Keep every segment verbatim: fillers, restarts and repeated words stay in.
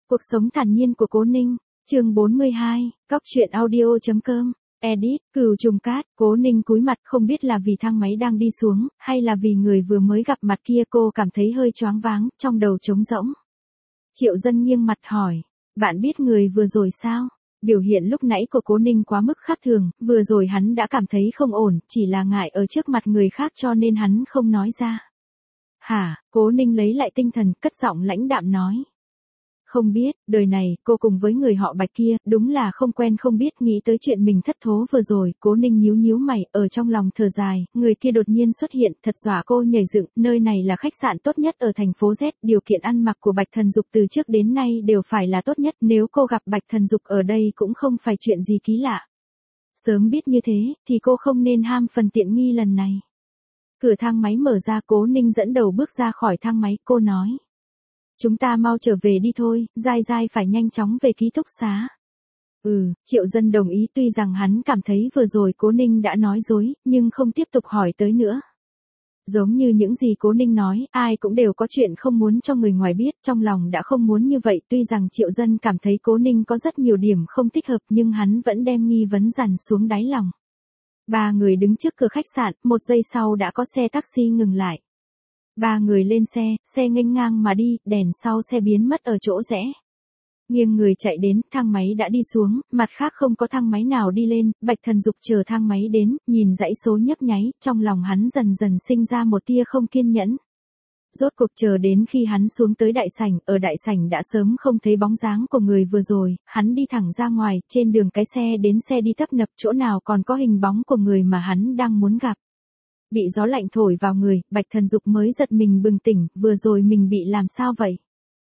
Cuộc sống thản nhiên của Cố Ninh, chương bốn mươi hai, Cóc truyện audio.com, edit, Cửu Trùng Cát. Cố Ninh cúi mặt, không biết là vì thang máy đang đi xuống, hay là vì người vừa mới gặp mặt kia, cô cảm thấy hơi choáng váng, trong đầu trống rỗng. Triệu Dân nghiêng mặt hỏi, bạn biết người vừa rồi sao? Biểu hiện lúc nãy của Cố Ninh quá mức khác thường, vừa rồi hắn đã cảm thấy không ổn, chỉ là ngại ở trước mặt người khác cho nên hắn không nói ra. Hả? Cố Ninh lấy lại tinh thần, cất giọng lãnh đạm nói. Không biết, đời này, cô cùng với người họ Bạch kia, đúng là không quen không biết. Nghĩ tới chuyện mình thất thố vừa rồi, Cố Ninh nhíu nhíu mày, ở trong lòng thở dài, người kia đột nhiên xuất hiện, thật dọa cô nhảy dựng. Nơi này là khách sạn tốt nhất ở thành phố Z, điều kiện ăn mặc của Bạch Thần Dục từ trước đến nay đều phải là tốt nhất, nếu cô gặp Bạch Thần Dục ở đây cũng không phải chuyện gì kỳ lạ. Sớm biết như thế, thì cô không nên ham phần tiện nghi lần này. Cửa thang máy mở ra, Cố Ninh dẫn đầu bước ra khỏi thang máy, cô nói. Chúng ta mau trở về đi thôi, Giai Giai phải nhanh chóng về ký túc xá. Ừ, Triệu Dân đồng ý, tuy rằng hắn cảm thấy vừa rồi Cố Ninh đã nói dối, nhưng không tiếp tục hỏi tới nữa. Giống như những gì Cố Ninh nói, ai cũng đều có chuyện không muốn cho người ngoài biết, trong lòng đã không muốn như vậy, tuy rằng Triệu Dân cảm thấy Cố Ninh có rất nhiều điểm không thích hợp nhưng hắn vẫn đem nghi vấn dằn xuống đáy lòng. Ba người đứng trước cửa khách sạn, một giây sau đã có xe taxi ngừng lại. Ba người lên xe, xe nghênh ngang mà đi, đèn sau xe biến mất ở chỗ rẽ. Nghiêng người chạy đến, thang máy đã đi xuống, mặt khác không có thang máy nào đi lên, Bạch Thần Dục chờ thang máy đến, nhìn dãy số nhấp nháy, trong lòng hắn dần dần sinh ra một tia không kiên nhẫn. Rốt cuộc chờ đến khi hắn xuống tới đại sảnh, ở đại sảnh đã sớm không thấy bóng dáng của người vừa rồi, hắn đi thẳng ra ngoài, trên đường cái xe đến xe đi tấp nập, chỗ nào còn có hình bóng của người mà hắn đang muốn gặp. Bị gió lạnh thổi vào người, Bạch Thần Dục mới giật mình bừng tỉnh, vừa rồi mình bị làm sao vậy?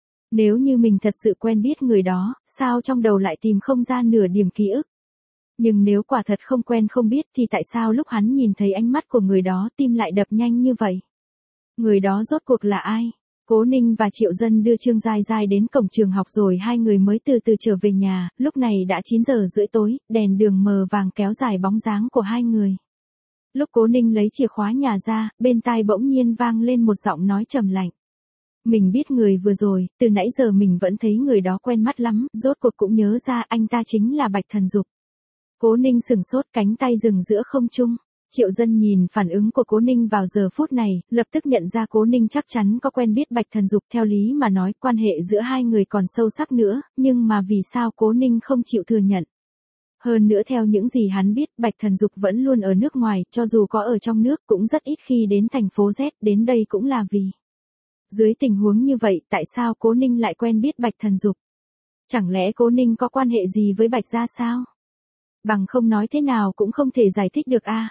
Nếu như mình thật sự quen biết người đó, sao trong đầu lại tìm không ra nửa điểm ký ức? Nhưng nếu quả thật không quen không biết thì tại sao lúc hắn nhìn thấy ánh mắt của người đó tim lại đập nhanh như vậy? Người đó rốt cuộc là ai? Cố Ninh và Triệu Dân đưa Trương Giai Giai đến cổng trường học rồi hai người mới từ từ trở về nhà, lúc này đã chín giờ rưỡi tối, đèn đường mờ vàng kéo dài bóng dáng của hai người. Lúc Cố Ninh lấy chìa khóa nhà ra, bên tai bỗng nhiên vang lên một giọng nói trầm lạnh. Mình biết người vừa rồi, từ nãy giờ mình vẫn thấy người đó quen mắt lắm, rốt cuộc cũng nhớ ra anh ta chính là Bạch Thần Dục. Cố Ninh sừng sốt, cánh tay dừng giữa không trung. Triệu Dân nhìn phản ứng của Cố Ninh vào giờ phút này, lập tức nhận ra Cố Ninh chắc chắn có quen biết Bạch Thần Dục, theo lý mà nói quan hệ giữa hai người còn sâu sắc nữa, nhưng mà vì sao Cố Ninh không chịu thừa nhận? Hơn nữa theo những gì hắn biết, Bạch Thần Dục vẫn luôn ở nước ngoài, cho dù có ở trong nước cũng rất ít khi đến thành phố Z, đến đây cũng là vì. Dưới tình huống như vậy, tại sao Cố Ninh lại quen biết Bạch Thần Dục? Chẳng lẽ Cố Ninh có quan hệ gì với Bạch gia sao? Bằng không nói thế nào cũng không thể giải thích được a. À.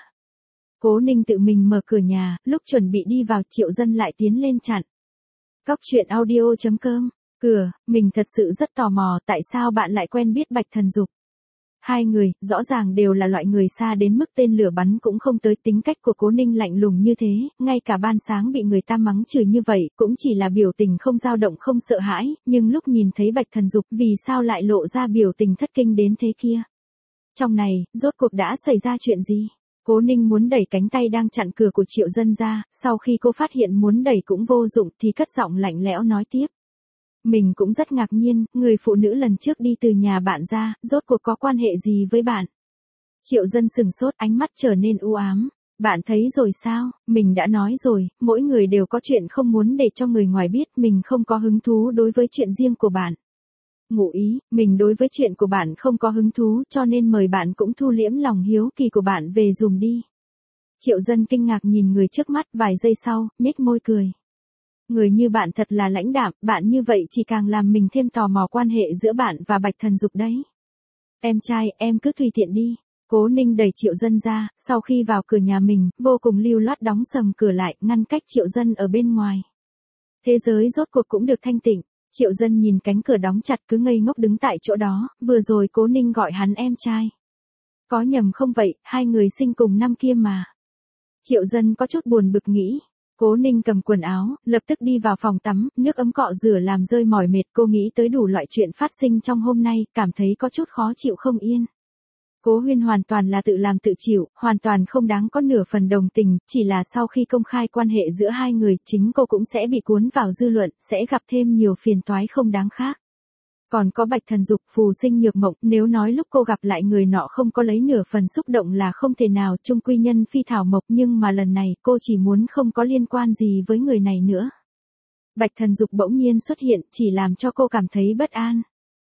Cố Ninh tự mình mở cửa nhà, lúc chuẩn bị đi vào, Triệu Dân lại tiến lên chặn. Cóc truyện audio.com, cửa, mình thật sự rất tò mò, tại sao bạn lại quen biết Bạch Thần Dục? Hai người, rõ ràng đều là loại người xa đến mức tên lửa bắn cũng không tới, tính cách của Cố Ninh lạnh lùng như thế, ngay cả ban sáng bị người ta mắng chửi như vậy, cũng chỉ là biểu tình không dao động không sợ hãi, nhưng lúc nhìn thấy Bạch Thần Dục, vì sao lại lộ ra biểu tình thất kinh đến thế kia? Trong này, rốt cuộc đã xảy ra chuyện gì? Cố Ninh muốn đẩy cánh tay đang chặn cửa của Triệu Dân ra, sau khi cô phát hiện muốn đẩy cũng vô dụng thì cất giọng lạnh lẽo nói tiếp. Mình cũng rất ngạc nhiên, người phụ nữ lần trước đi từ nhà bạn ra, rốt cuộc có quan hệ gì với bạn? Triệu Dân sừng sốt, ánh mắt trở nên u ám. Bạn thấy rồi sao, mình đã nói rồi, mỗi người đều có chuyện không muốn để cho người ngoài biết, mình không có hứng thú đối với chuyện riêng của bạn. Ngụ ý, mình đối với chuyện của bạn không có hứng thú, cho nên mời bạn cũng thu liễm lòng hiếu kỳ của bạn về dùm đi. Triệu Dân kinh ngạc nhìn người trước mắt, vài giây sau, nhếch môi cười. Người như bạn thật là lãnh đạm, bạn như vậy chỉ càng làm mình thêm tò mò quan hệ giữa bạn và Bạch Thần Dục đấy. Em trai, em cứ tùy tiện đi. Cố Ninh đẩy Triệu Dân ra, sau khi vào cửa nhà mình, vô cùng lưu loát đóng sầm cửa lại, ngăn cách Triệu Dân ở bên ngoài. Thế giới rốt cuộc cũng được thanh tịnh. Triệu Dân nhìn cánh cửa đóng chặt cứ ngây ngốc đứng tại chỗ đó, vừa rồi Cố Ninh gọi hắn em trai. Có nhầm không vậy, hai người sinh cùng năm kia mà. Triệu Dân có chút buồn bực nghĩ. Cố Ninh cầm quần áo, lập tức đi vào phòng tắm, nước ấm cọ rửa làm rơi mỏi mệt, cô nghĩ tới đủ loại chuyện phát sinh trong hôm nay, cảm thấy có chút khó chịu không yên. Cố Huyên hoàn toàn là tự làm tự chịu, hoàn toàn không đáng có nửa phần đồng tình, chỉ là sau khi công khai quan hệ giữa hai người, chính cô cũng sẽ bị cuốn vào dư luận, sẽ gặp thêm nhiều phiền toái không đáng khác. Còn có Bạch Thần Dục, phù sinh nhược mộng, nếu nói lúc cô gặp lại người nọ không có lấy nửa phần xúc động là không thể nào, chung quy nhân phi thảo mộc, nhưng mà lần này cô chỉ muốn không có liên quan gì với người này nữa. Bạch Thần Dục bỗng nhiên xuất hiện, chỉ làm cho cô cảm thấy bất an.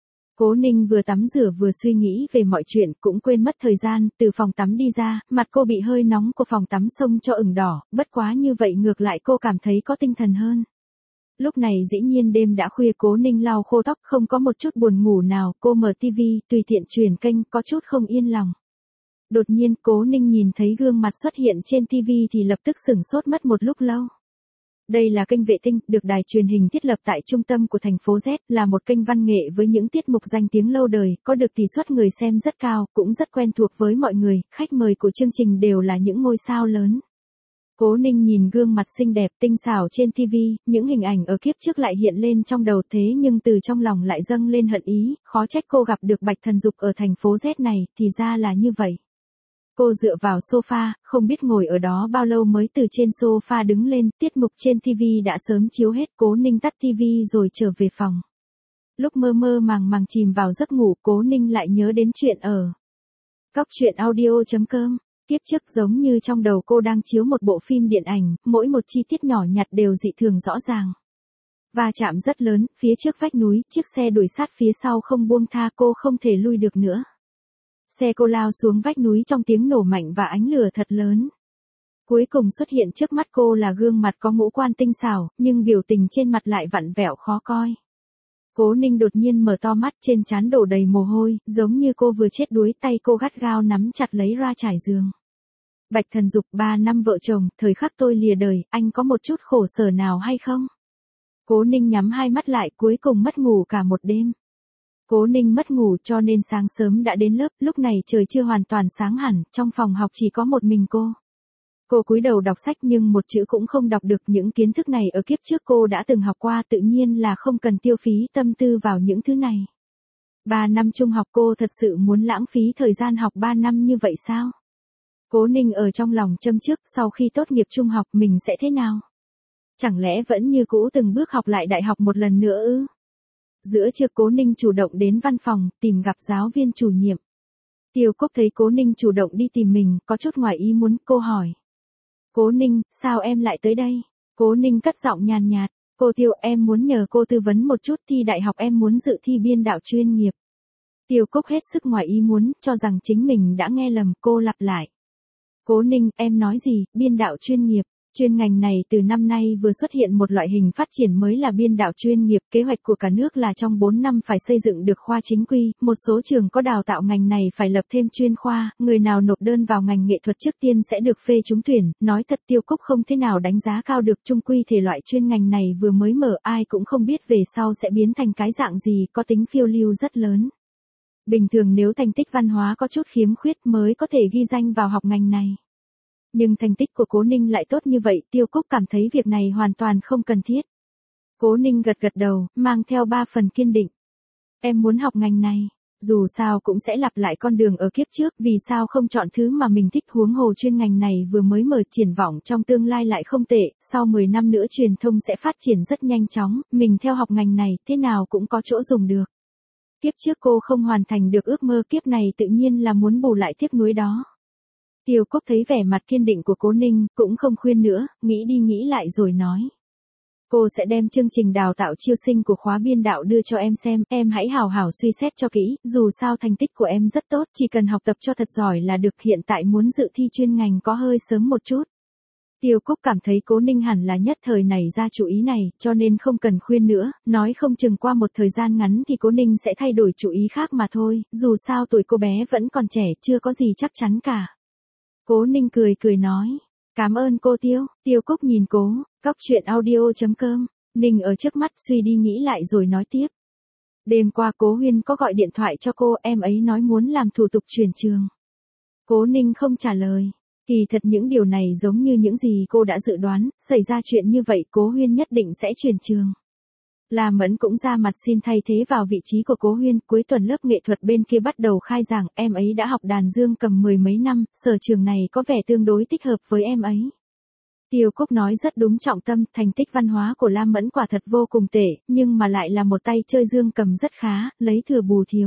Cố Ninh vừa tắm rửa vừa suy nghĩ về mọi chuyện, cũng quên mất thời gian, từ phòng tắm đi ra, mặt cô bị hơi nóng của phòng tắm xông cho ửng đỏ, bất quá như vậy ngược lại cô cảm thấy có tinh thần hơn. Lúc này dĩ nhiên đêm đã khuya, Cố Ninh lau khô tóc, không có một chút buồn ngủ nào, cô mở tivi, tùy tiện chuyển kênh, có chút không yên lòng. Đột nhiên, Cố Ninh nhìn thấy gương mặt xuất hiện trên tivi thì lập tức sửng sốt mất một lúc lâu. Đây là kênh vệ tinh, được đài truyền hình thiết lập tại trung tâm của thành phố Z, là một kênh văn nghệ với những tiết mục danh tiếng lâu đời, có được tỷ suất người xem rất cao, cũng rất quen thuộc với mọi người, khách mời của chương trình đều là những ngôi sao lớn. Cố Ninh nhìn gương mặt xinh đẹp tinh xảo trên tivi, những hình ảnh ở kiếp trước lại hiện lên trong đầu, thế nhưng từ trong lòng lại dâng lên hận ý, khó trách cô gặp được Bạch Thần Dục ở thành phố Z này, thì ra là như vậy. Cô dựa vào sofa, không biết ngồi ở đó bao lâu mới từ trên sofa đứng lên, tiết mục trên tivi đã sớm chiếu hết. Cố Ninh tắt tivi rồi trở về phòng. Lúc mơ mơ màng màng chìm vào giấc ngủ, Cố Ninh lại nhớ đến chuyện ở cóc truyện audio chấm com. Kiếp trước giống như trong đầu cô đang chiếu một bộ phim điện ảnh, mỗi một chi tiết nhỏ nhặt đều dị thường rõ ràng. Va chạm rất lớn, phía trước vách núi, chiếc xe đuổi sát phía sau không buông tha, cô không thể lui được nữa. Xe cô lao xuống vách núi trong tiếng nổ mạnh và ánh lửa thật lớn. Cuối cùng xuất hiện trước mắt cô là gương mặt có ngũ quan tinh xảo, nhưng biểu tình trên mặt lại vặn vẹo khó coi. Cố Ninh đột nhiên mở to mắt, trên trán đổ đầy mồ hôi, giống như cô vừa chết đuối, tay cô gắt gao nắm chặt lấy ra trải giường. Bạch Thần Dục, ba năm vợ chồng, thời khắc tôi lìa đời, anh có một chút khổ sở nào hay không? Cố Ninh nhắm hai mắt lại, cuối cùng mất ngủ cả một đêm. Cố Ninh mất ngủ cho nên sáng sớm đã đến lớp, lúc này trời chưa hoàn toàn sáng hẳn, trong phòng học chỉ có một mình cô. Cô cúi đầu đọc sách nhưng một chữ cũng không đọc được, những kiến thức này ở kiếp trước cô đã từng học qua, tự nhiên là không cần tiêu phí tâm tư vào những thứ này. Ba năm trung học, cô thật sự muốn lãng phí thời gian học ba năm như vậy sao? Cố Ninh ở trong lòng châm chước, sau khi tốt nghiệp trung học mình sẽ thế nào? Chẳng lẽ vẫn như cũ từng bước học lại đại học một lần nữa ư? Giữa trưa Cố Ninh chủ động đến văn phòng, tìm gặp giáo viên chủ nhiệm. Tiêu Cúc thấy Cố Ninh chủ động đi tìm mình, có chút ngoài ý muốn, cô hỏi. Cố Ninh, sao em lại tới đây? Cố Ninh cất giọng nhàn nhạt, cô Tiêu, em muốn nhờ cô tư vấn một chút, thi đại học em muốn dự thi biên đạo chuyên nghiệp. Tiêu Cúc hết sức ngoài ý muốn, cho rằng chính mình đã nghe lầm, cô lặp lại. Cố Ninh, em nói gì, biên đạo chuyên nghiệp? Chuyên ngành này từ năm nay vừa xuất hiện một loại hình phát triển mới là biên đạo chuyên nghiệp, kế hoạch của cả nước là trong bốn năm phải xây dựng được khoa chính quy, một số trường có đào tạo ngành này phải lập thêm chuyên khoa, người nào nộp đơn vào ngành nghệ thuật trước tiên sẽ được phê trúng tuyển, nói thật Tiêu Cúc không thế nào đánh giá cao được chung quy thể loại chuyên ngành này vừa mới mở, ai cũng không biết về sau sẽ biến thành cái dạng gì, có tính phiêu lưu rất lớn. Bình thường nếu thành tích văn hóa có chút khiếm khuyết mới có thể ghi danh vào học ngành này. Nhưng thành tích của Cố Ninh lại tốt như vậy, Tiêu Cúc cảm thấy việc này hoàn toàn không cần thiết. Cố Ninh gật gật đầu, mang theo ba phần kiên định. Em muốn học ngành này, dù sao cũng sẽ lặp lại con đường ở kiếp trước, vì sao không chọn thứ mà mình thích, huống hồ chuyên ngành này vừa mới mở, triển vọng trong tương lai lại không tệ, sau mười năm nữa truyền thông sẽ phát triển rất nhanh chóng, mình theo học ngành này, thế nào cũng có chỗ dùng được. Kiếp trước cô không hoàn thành được ước mơ, kiếp này tự nhiên là muốn bù lại tiếc nuối đó. Tiêu Cúc thấy vẻ mặt kiên định của Cố Ninh, cũng không khuyên nữa, nghĩ đi nghĩ lại rồi nói. Cô sẽ đem chương trình đào tạo chiêu sinh của khóa biên đạo đưa cho em xem, em hãy hào hào suy xét cho kỹ, dù sao thành tích của em rất tốt, chỉ cần học tập cho thật giỏi là được, hiện tại muốn dự thi chuyên ngành có hơi sớm một chút. Tiêu Cúc cảm thấy Cố Ninh hẳn là nhất thời nảy ra chủ ý này, cho nên không cần khuyên nữa, nói không chừng qua một thời gian ngắn thì Cố Ninh sẽ thay đổi chủ ý khác mà thôi, dù sao tuổi cô bé vẫn còn trẻ, chưa có gì chắc chắn cả. Cố Ninh cười cười nói, cảm ơn cô Tiêu. Tiêu Cúc nhìn Cố, cóc truyện audio chấm com, Ninh ở trước mắt suy đi nghĩ lại rồi nói tiếp. Đêm qua Cố Huyên có gọi điện thoại cho cô, em ấy nói muốn làm thủ tục chuyển trường. Cố Ninh không trả lời. Kỳ thật những điều này giống như những gì cô đã dự đoán, xảy ra chuyện như vậy Cố Huyên nhất định sẽ chuyển trường. La Mẫn cũng ra mặt xin thay thế vào vị trí của Cố Huyên, cuối tuần lớp nghệ thuật bên kia bắt đầu khai giảng, em ấy đã học đàn dương cầm mười mấy năm, sở trường này có vẻ tương đối thích hợp với em ấy. Tiêu Cúc nói rất đúng trọng tâm, thành tích văn hóa của Lam Mẫn quả thật vô cùng tệ, nhưng mà lại là một tay chơi dương cầm rất khá, lấy thừa bù thiếu.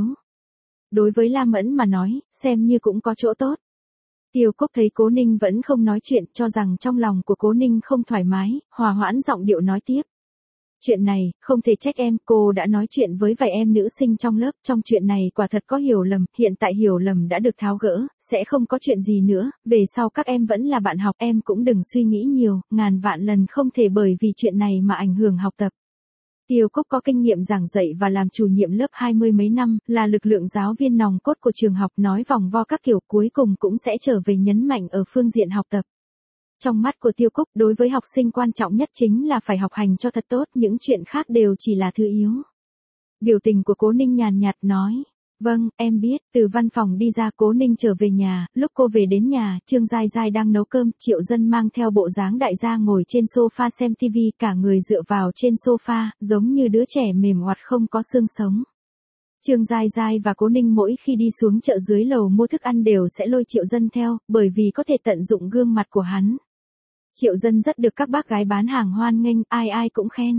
Đối với Lam Mẫn mà nói, xem như cũng có chỗ tốt. Tiêu Cúc thấy Cố Ninh vẫn không nói chuyện, cho rằng trong lòng của Cố Ninh không thoải mái, hòa hoãn giọng điệu nói tiếp. Chuyện này, không thể trách em, cô đã nói chuyện với vài em nữ sinh trong lớp, trong chuyện này quả thật có hiểu lầm, hiện tại hiểu lầm đã được tháo gỡ, sẽ không có chuyện gì nữa, về sau các em vẫn là bạn học, em cũng đừng suy nghĩ nhiều, ngàn vạn lần không thể bởi vì chuyện này mà ảnh hưởng học tập. Tiêu Cúc có kinh nghiệm giảng dạy và làm chủ nhiệm lớp hai mươi mấy năm, là lực lượng giáo viên nòng cốt của trường học, nói vòng vo các kiểu cuối cùng cũng sẽ trở về nhấn mạnh ở phương diện học tập. Trong mắt của Tiêu Cúc, đối với học sinh quan trọng nhất chính là phải học hành cho thật tốt, những chuyện khác đều chỉ là thứ yếu. Biểu tình của Cố Ninh nhàn nhạt nói, vâng, em biết. Từ văn phòng đi ra, Cố Ninh trở về nhà, lúc cô về đến nhà, Trương Giai Giai đang nấu cơm, Triệu Dân mang theo bộ dáng đại gia ngồi trên sofa xem tivi, cả người dựa vào trên sofa, giống như đứa trẻ mềm oặt không có xương sống. Trương Giai Giai và Cố Ninh mỗi khi đi xuống chợ dưới lầu mua thức ăn đều sẽ lôi Triệu Dân theo, bởi vì có thể tận dụng gương mặt của hắn. Triệu Dân rất được các bác gái bán hàng hoan nghênh, ai ai cũng khen.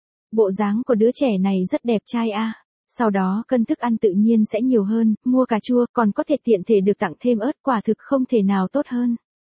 Bộ dáng của đứa trẻ này rất đẹp trai a. À. Sau đó cân thức ăn tự nhiên sẽ nhiều hơn, mua cà chua, còn có thể tiện thể được tặng thêm ớt, quả thực không thể nào tốt hơn.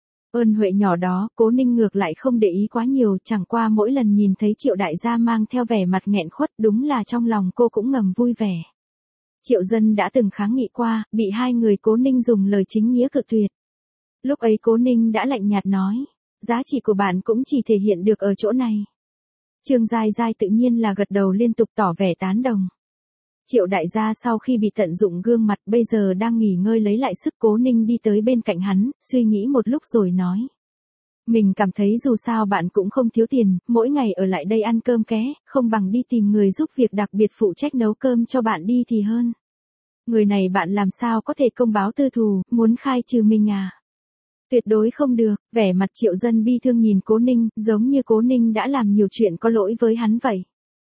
Ơn huệ nhỏ đó, Cố Ninh ngược lại không để ý quá nhiều, chẳng qua mỗi lần nhìn thấy Triệu đại gia mang theo vẻ mặt nghẹn khuất, đúng là trong lòng cô cũng ngầm vui vẻ. Triệu Dân đã từng kháng nghị qua, bị hai người Cố Ninh dùng lời chính nghĩa cự tuyệt. Lúc ấy Cố Ninh đã lạnh nhạt nói, giá trị của bạn cũng chỉ thể hiện được ở chỗ này. Trương Giai Giai tự nhiên là gật đầu liên tục tỏ vẻ tán đồng. Triệu đại gia sau khi bị tận dụng gương mặt bây giờ đang nghỉ ngơi lấy lại sức. Cố Ninh đi tới bên cạnh hắn, suy nghĩ một lúc rồi nói. Mình cảm thấy dù sao bạn cũng không thiếu tiền, mỗi ngày ở lại đây ăn cơm ké, không bằng đi tìm người giúp việc đặc biệt phụ trách nấu cơm cho bạn đi thì hơn. Người này bạn làm sao có thể công báo tư thù, muốn khai trừ mình à? Tuyệt đối không được. Vẻ mặt Triệu Dân bi thương nhìn Cố Ninh, giống như Cố Ninh đã làm nhiều chuyện có lỗi với hắn vậy.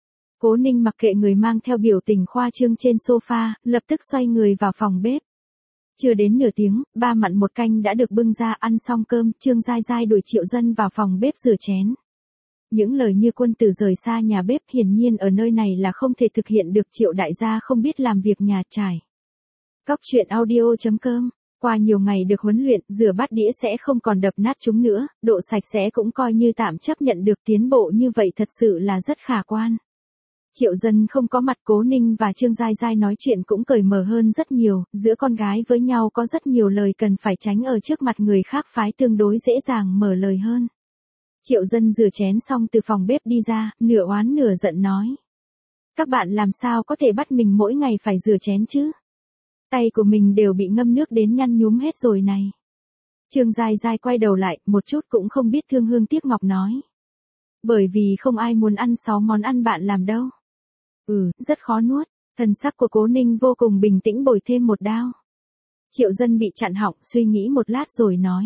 Cố Ninh mặc kệ người mang theo biểu tình khoa trương trên sofa, lập tức xoay người vào phòng bếp. Chưa đến nửa tiếng, ba mặn một canh đã được bưng ra. Ăn xong cơm, Trương Giai Giai đuổi Triệu Dân vào phòng bếp rửa chén. Những lời như quân tử rời xa nhà bếp hiển nhiên ở nơi này là không thể thực hiện được. Triệu đại gia không biết làm việc nhà trải. Cóc truyện audio chấm com. Qua nhiều ngày được huấn luyện, rửa bát đĩa sẽ không còn đập nát chúng nữa, độ sạch sẽ cũng coi như tạm chấp nhận được. Tiến bộ như vậy thật sự là rất khả quan. Triệu Dân không có mặt, Cố Ninh và Trương Giai Giai nói chuyện cũng cởi mở hơn rất nhiều, giữa con gái với nhau có rất nhiều lời cần phải tránh ở trước mặt người khác phái tương đối dễ dàng mở lời hơn. Triệu Dân rửa chén xong từ phòng bếp đi ra, nửa oán nửa giận nói. Các bạn làm sao có thể bắt mình mỗi ngày phải rửa chén chứ? Tay của mình đều bị ngâm nước đến nhăn nhúm hết rồi này. Trương Giai Giai quay đầu lại, một chút cũng không biết thương hương tiếc ngọc nói. Bởi vì không ai muốn ăn sáu món ăn bạn làm đâu. Ừ, rất khó nuốt. Thần sắc của Cố Ninh vô cùng bình tĩnh bồi thêm một đao. Triệu Dân bị chặn họng, suy nghĩ một lát rồi nói.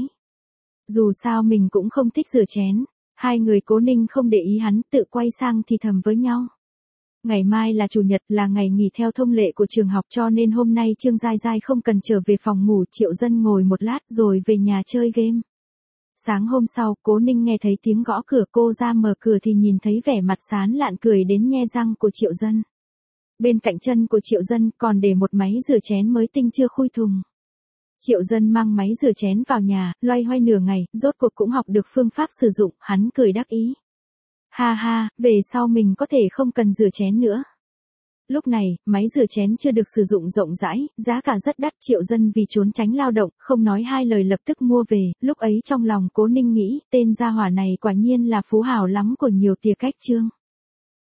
Dù sao mình cũng không thích rửa chén. Hai người Cố Ninh không để ý hắn, tự quay sang thì thầm với nhau. Ngày mai là chủ nhật, là ngày nghỉ theo thông lệ của trường học, cho nên hôm nay Trương Giai Giai không cần trở về phòng ngủ. Triệu Dân ngồi một lát rồi về nhà chơi game. Sáng hôm sau, Cố Ninh nghe thấy tiếng gõ cửa, cô ra mở cửa thì nhìn thấy vẻ mặt sán lạn cười đến nhe răng của Triệu Dân. Bên cạnh chân của Triệu Dân còn để một máy rửa chén mới tinh chưa khui thùng. Triệu Dân mang máy rửa chén vào nhà, loay hoay nửa ngày, rốt cuộc cũng học được phương pháp sử dụng, hắn cười đắc ý. Ha ha, về sau mình có thể không cần rửa chén nữa. Lúc này, máy rửa chén chưa được sử dụng rộng rãi, giá cả rất đắt. Triệu Dân vì trốn tránh lao động, không nói hai lời lập tức mua về. Lúc ấy trong lòng Cố Ninh nghĩ, tên gia hỏa này quả nhiên là phú hào lắm của nhiều tia cách trương.